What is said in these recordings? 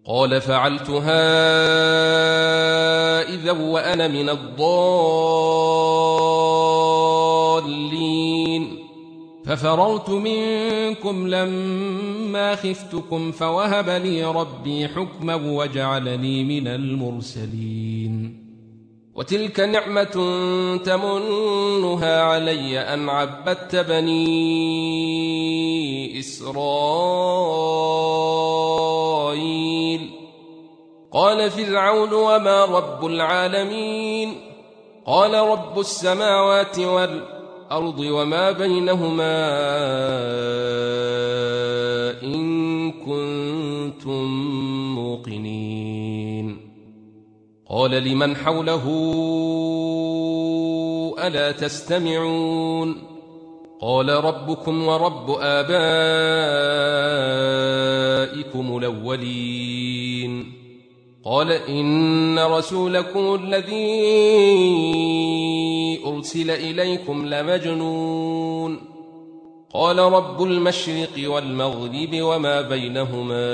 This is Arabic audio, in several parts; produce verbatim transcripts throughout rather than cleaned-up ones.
قال فعلتها إذا وأنا من الضالين ففررت منكم لما خفتكم فوهب لي ربي حكما وجعلني من المرسلين وتلك نعمة تمنها علي أن عبدت بني إسرائيل قال فرعون وما رب العالمين قال رب السماوات والأرض وما بينهما إن كنتم موقنين قال لمن حوله ألا تستمعون قال ربكم ورب آبائكم الأولين قال إن رسولكم الذي أرسل إليكم لمجنون قال رب المشرق والمغرب وما بينهما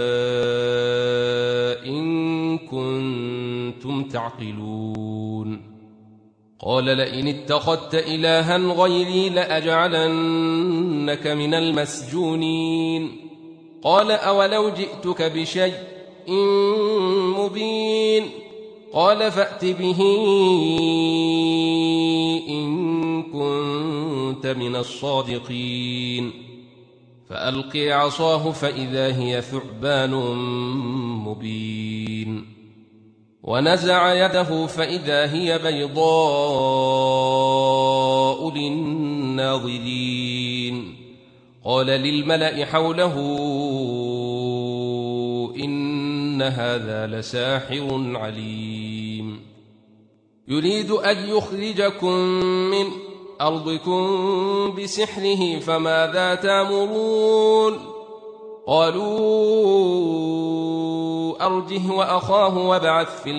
إن كنتم تعقلون قال لئن اتخذت إلها غيري لأجعلنك من المسجونين قال أولو جئتك بشيء مبين قال فأت به إن كنت من الصادقين فألقي عصاه فإذا هي ثعبان مبين ونزع يده فإذا هي بيضاء للناظرين قال للملأ حوله إن هذا لساحر عليم يريد أن يخرجكم من أرضكم بسحره فماذا تأمرون قالوا أرجه وأخاه وابعث في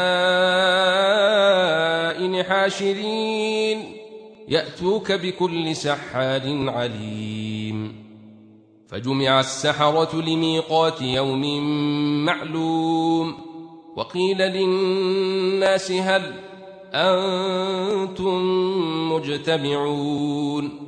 المدائن حاشرين يأتوك بكل سحار عليم فجمع السحرة لميقات يوم معلوم وقيل للناس هل أنتم مجتمعون